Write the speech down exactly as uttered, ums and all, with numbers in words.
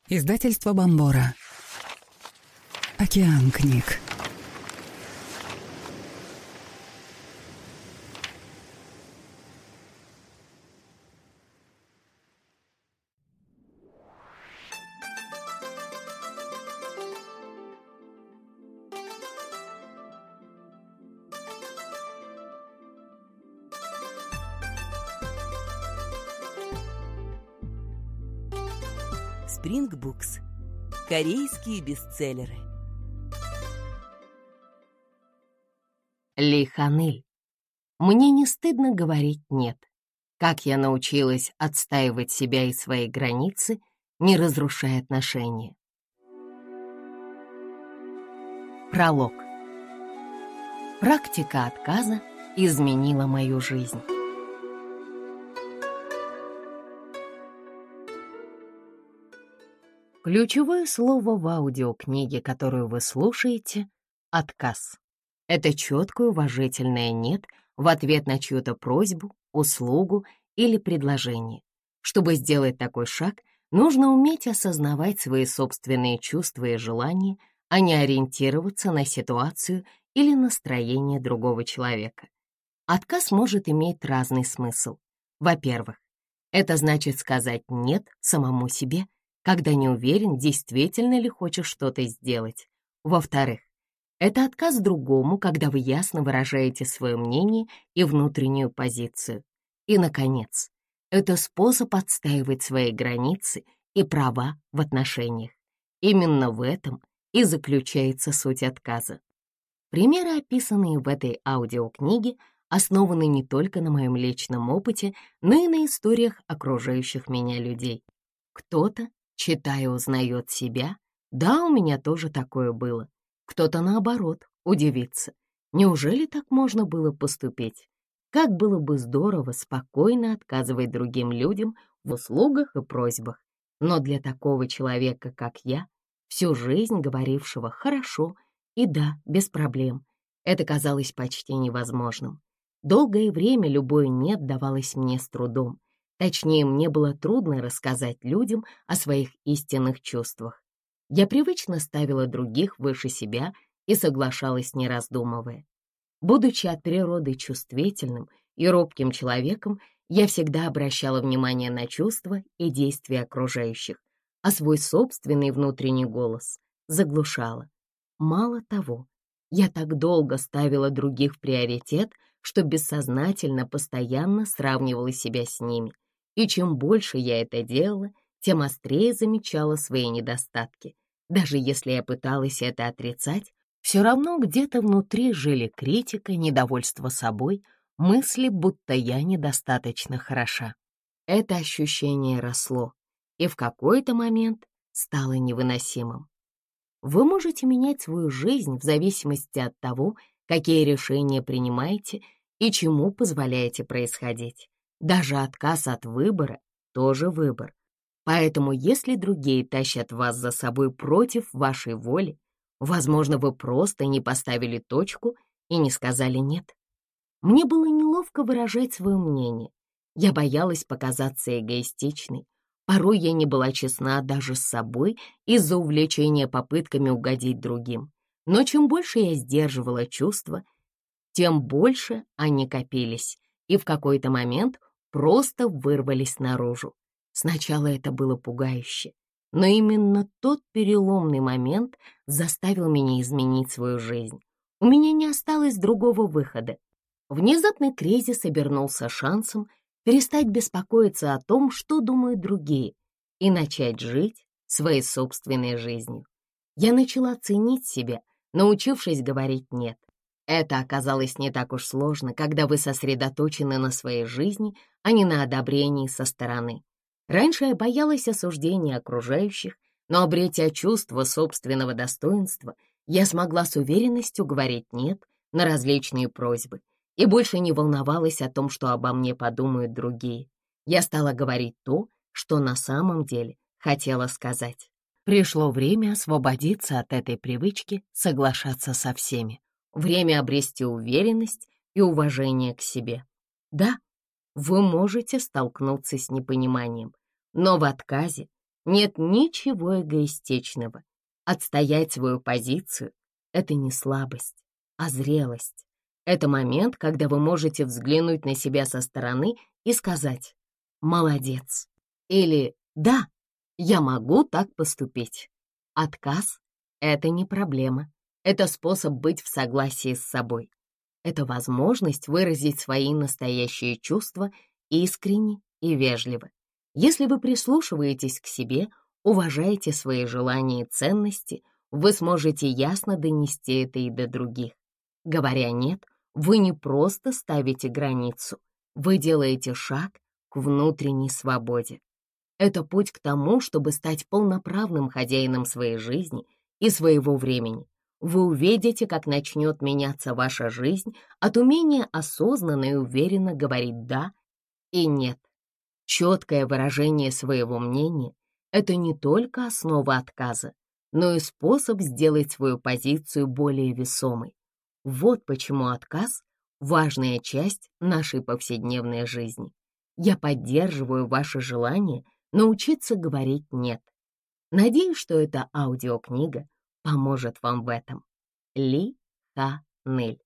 Издательство Бомбора. Океан книг. Spring Books. Корейские бестселлеры. Ли Ханыль. Мне не стыдно говорить «нет». Как я научилась отстаивать себя и свои границы, не разрушая отношения. Пролог. Практика отказа изменила мою жизнь. Ключевое слово в аудиокниге, которую вы слушаете — «отказ». Это четкое уважительное «нет» в ответ на чью-то просьбу, услугу или предложение. Чтобы сделать такой шаг, нужно уметь осознавать свои собственные чувства и желания, а не ориентироваться на ситуацию или настроение другого человека. Отказ может иметь разный смысл. Во-первых, это значит сказать «нет» самому себе, когда не уверен, действительно ли хочешь что-то сделать. Во-вторых, это отказ другому, когда вы ясно выражаете свое мнение и внутреннюю позицию. И, наконец, это способ отстаивать свои границы и права в отношениях. Именно в этом и заключается суть отказа. Примеры, описанные в этой аудиокниге, основаны не только на моем личном опыте, но и на историях окружающих меня людей. Кто-то, читая, узнает себя. Да, у меня тоже такое было. Кто-то, наоборот, удивится. Неужели так можно было поступить? Как было бы здорово спокойно отказывать другим людям в услугах и просьбах. Но для такого человека, как я, всю жизнь говорившего «хорошо» и «да», без проблем, это казалось почти невозможным. Долгое время любое «нет» давалось мне с трудом. Точнее, мне было трудно рассказать людям о своих истинных чувствах. Я привычно ставила других выше себя и соглашалась, не раздумывая. Будучи от природы чувствительным и робким человеком, я всегда обращала внимание на чувства и действия окружающих, а свой собственный внутренний голос заглушала. Мало того, я так долго ставила других в приоритет, что бессознательно постоянно сравнивала себя с ними. И чем больше я это делала, тем острее замечала свои недостатки. Даже если я пыталась это отрицать, все равно где-то внутри жили критика, недовольство собой, мысли, будто я недостаточно хороша. Это ощущение росло и в какой-то момент стало невыносимым. Вы можете менять свою жизнь в зависимости от того, какие решения принимаете и чему позволяете происходить. Даже отказ от выбора — тоже выбор. Поэтому, если другие тащат вас за собой против вашей воли, возможно, вы просто не поставили точку и не сказали «нет». Мне было неловко выражать свое мнение. Я боялась показаться эгоистичной. Порой я не была честна даже с собой из-за увлечения попытками угодить другим. Но чем больше я сдерживала чувства, тем больше они копились, и в какой-то момент просто вырвались наружу. Сначала это было пугающе, но именно тот переломный момент заставил меня изменить свою жизнь. У меня не осталось другого выхода. Внезапный кризис обернулся шансом перестать беспокоиться о том, что думают другие, и начать жить своей собственной жизнью. Я начала ценить себя, научившись говорить «нет». Это оказалось не так уж сложно, когда вы сосредоточены на своей жизни, а не на одобрении со стороны. Раньше я боялась осуждения окружающих, но, обретя чувство собственного достоинства, я смогла с уверенностью говорить «нет» на различные просьбы и больше не волновалась о том, что обо мне подумают другие. Я стала говорить то, что на самом деле хотела сказать. Пришло время освободиться от этой привычки соглашаться со всеми. Время обрести уверенность и уважение к себе. Да, вы можете столкнуться с непониманием, но в отказе Нет ничего эгоистичного. Отстоять свою позицию — это не слабость, а зрелость. Это момент, когда вы можете взглянуть на себя со стороны и сказать «молодец» или «да, я могу так поступить». Отказ — это не проблема, это способ быть в согласии с собой. Это возможность выразить свои настоящие чувства искренне и вежливо. Если вы прислушиваетесь к себе, уважаете свои желания и ценности, вы сможете ясно донести это и до других. Говоря «нет», вы не просто ставите границу, вы делаете шаг к внутренней свободе. Это путь к тому, чтобы стать полноправным хозяином своей жизни и своего времени. Вы увидите, как начнет меняться ваша жизнь от умения осознанно и уверенно говорить «да» и «нет». Четкое выражение своего мнения — это не только основа отказа, но и способ сделать свою позицию более весомой. Вот почему отказ — важная часть нашей повседневной жизни. Я поддерживаю ваше желание научиться говорить «нет». Надеюсь, что эта аудиокнига поможет вам в этом. Ли Ха Нель.